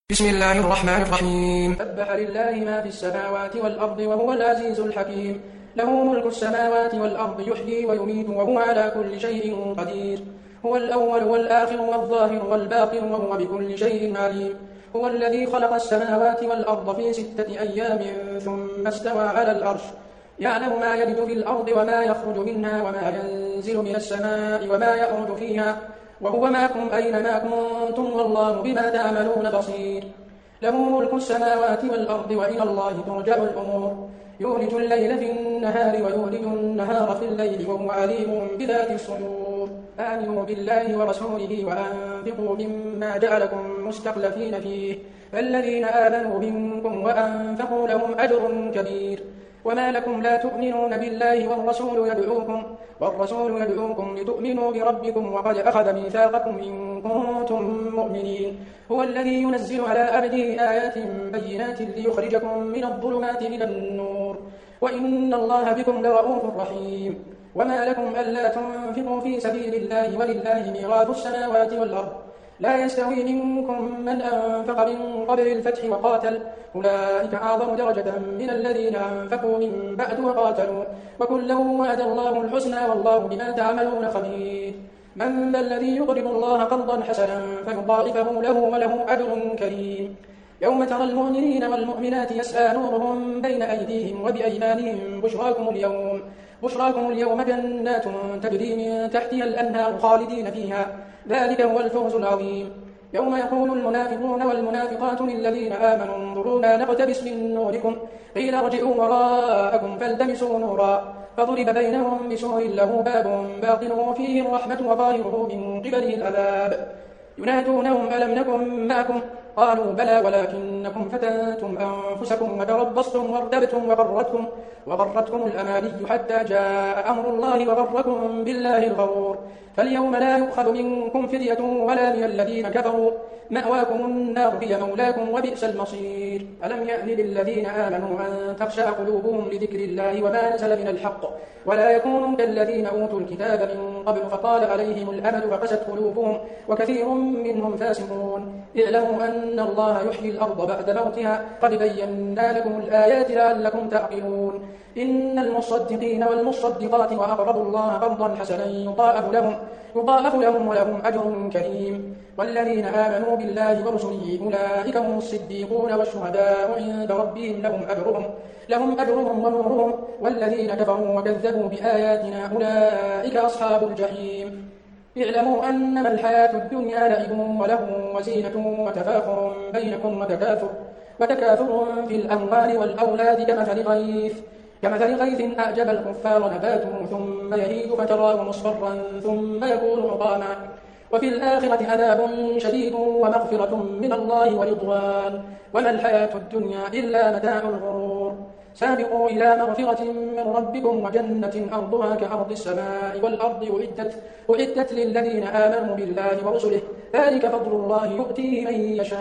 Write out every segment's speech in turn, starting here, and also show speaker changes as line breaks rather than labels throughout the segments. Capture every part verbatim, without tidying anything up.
بسم الله الرحمن الرحيم.
سبح لله ما في السماوات والأرض وهو العزيز الحكيم. له ملك السماوات والأرض يحيي ويميت وهو على كل شيء قدير. هو الأول والآخر والظاهر والباطن وهو بكل شيء عليم. هو الذي خلق السماوات والأرض في ستة أيام ثم استوى على العرش يعلم ما يلج في الأرض وما يخرج منها وما ينزل من السماء وما يعرج فيها وهو معكم أينما كنتم والله بما تعملون بصير. له ملك السماوات والأرض وإلى الله ترجع الأمور. يولج الليل في النهار ويولج النهار في الليل وهو عليم بذات الصدور. آمنوا بالله ورسوله وأنفقوا مما جعلكم مستخلفين فيه فالذين آمنوا منكم وأنفقوا لهم أجر كبير. وما لكم لا تؤمنون بالله والرسول يدعوكم والرسول يدعوكم لتؤمنوا بربكم وقد أخذ ميثاقكم إن كنتم مؤمنين. هو الذي ينزل على عبده آيات بينات ليخرجكم من الظلمات إلى النور وإن الله بكم لرؤوف رحيم. وما لكم ألا تنفقوا في سبيل الله ولله ميراث السماوات والأرض لا يستوي منكم من أنفق من قبل الفتح وقاتل أولئك أعظم درجة من الذين أنفقوا من بعد وقاتلوا وكلا وعد الله الحسنى والله بما تعملون خبير. من ذا الذي يقرض الله قرضا حسنا فيضاعفه له وله أجر كريم. يوم ترى المؤمنين والمؤمنات يسعى نورهم بين أيديهم وبأيمانهم بشراكم اليوم بشراكم اليوم جنات تجري من تحتها الأنهار خالدين فيها ذلك هو الفوز العظيم. يوم يقول المنافقون والمنافقات للذين آمنوا انظرونا نقتبس من نوركم قيل ارجعوا وراءكم فالتمسوا نورا فضرب بينهم بسور له باب باطنه فيه الرحمة وظاهره من قبله العذاب. ينادونهم ألم نكن معكم قالوا بلى ولكنكم فتنتم أنفسكم وتربصتم وارتبتم وغرتكم, وغرتكم الأماني حتى جاء أمر الله وغركم بالله الغرور. فاليوم لا يؤخذ منكم فدية ولا من الذين كفروا مأواكم النار هي مولاكم وبئس المصير. ألم يأن للذين آمنوا أن تخشع قلوبهم لذكر الله وما نزل من الحق ولا يكونوا كالذين أوتوا الكتاب من قبل فطال عليهم الأمد فقست قلوبهم وكثير منهم فاسقون. اعلموا أن الله يحيي الأرض بعد موتها قد بينا لكم الآيات لعلكم تعقلون. إن المصدقين والمصدقات وأقرضوا الله قرضا حسنا يضاعف لهم يضاعف لهم ولهم أجر كريم. والذين آمنوا بالله ورسله أولئك هم الصديقون والشهداء عند ربهم لهم أجرهم لهم أجرهم ونورهم. والذين كفروا وكذبوا بآياتنا أولئك أصحاب الجحيم. اعلموا أنما الحياة الدنيا لعب وله وزينة وتفاخر بينكم وتكاثر وتكاثر في الأموال والأولاد كمثل غيث كمثل غيث أعجب الكفار نباته ثم يهيج فتراه مصفرا ثم يكون حطاما وفي الآخرة عذاب شديد ومغفرة من الله ورضوان وما الحياة الدنيا إلا متاع الغرور. سابقوا إلى مغفرة من ربكم وجنة أرضها كأرض السماء والأرض أعدت أعدت للذين آمنوا بالله ورسله ذلك فضل الله يؤتيه من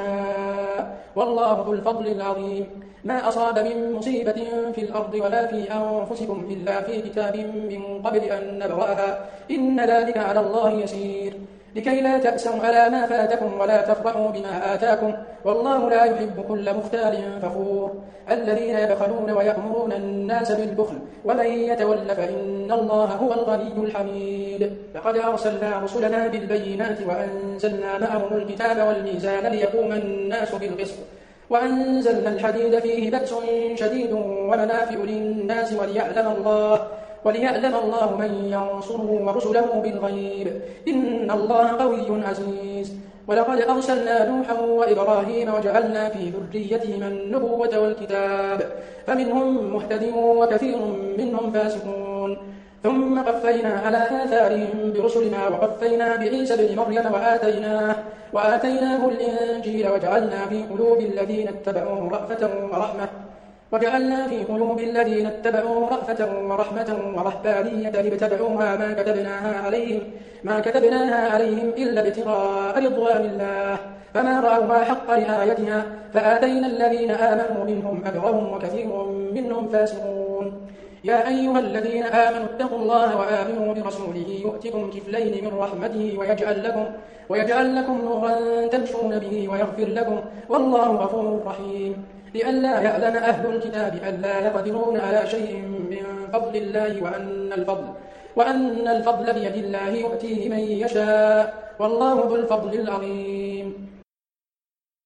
يشاء والله ذو الفضل العظيم. ما أصاب من مصيبة في الأرض ولا في أنفسكم إلا في كتاب من قبل أن نبرأها إن ذلك على الله يسير. لكي لا تأسوا على ما فاتكم ولا تفرحوا بما آتاكم والله لا يحب كل مختال فخور. الذين يبخلون ويأمرون الناس بالبخل ومن يتول فإن الله هو الغني الحميد. لقد أرسلنا رسلنا بالبينات وأنزلنا معهم الكتاب والميزان ليقوم الناس بالقسط وأنزلنا الحديد فيه بأس شديد ومنافع للناس وليعلم الله وليعلم الله من ينصره ورسله بالغيب إن الله قوي عزيز. ولقد أرسلنا نوحا وإبراهيم وجعلنا في ذريتهما النبوة والكتاب فمنهم مهتد وكثير منهم فاسقون. ثم قفينا على آثارهم برسلنا وقفينا بعيسى بن مريم وآتيناه, وآتيناه الإنجيل وجعلنا في قلوب الذين اتبعوه رأفة ورحمة وجعلنا في قلوب الذين اتبعوه رأفة ورحمة ورهبانية لابتدعوها ما كتبناها عليهم ما كتبناها عليهم إلا ابتغاء رضوان الله فما رأوها حق رعايتها فآتينا الذين آمنوا منهم أجرهم وكثير منهم فاسقون. يا أيها الذين آمنوا اتقوا الله وآمنوا برسوله يؤتكم كفلين من رحمته ويجعل لكم, ويجعل لكم نورا تمشون به ويغفر لكم والله غفور رحيم. لئلا يأذن أهل الكتاب ألا يقدرون على شيء من فضل الله وأن الفضل, وأن الفضل بيد الله يؤتيه من يشاء والله ذو الفضل العظيم.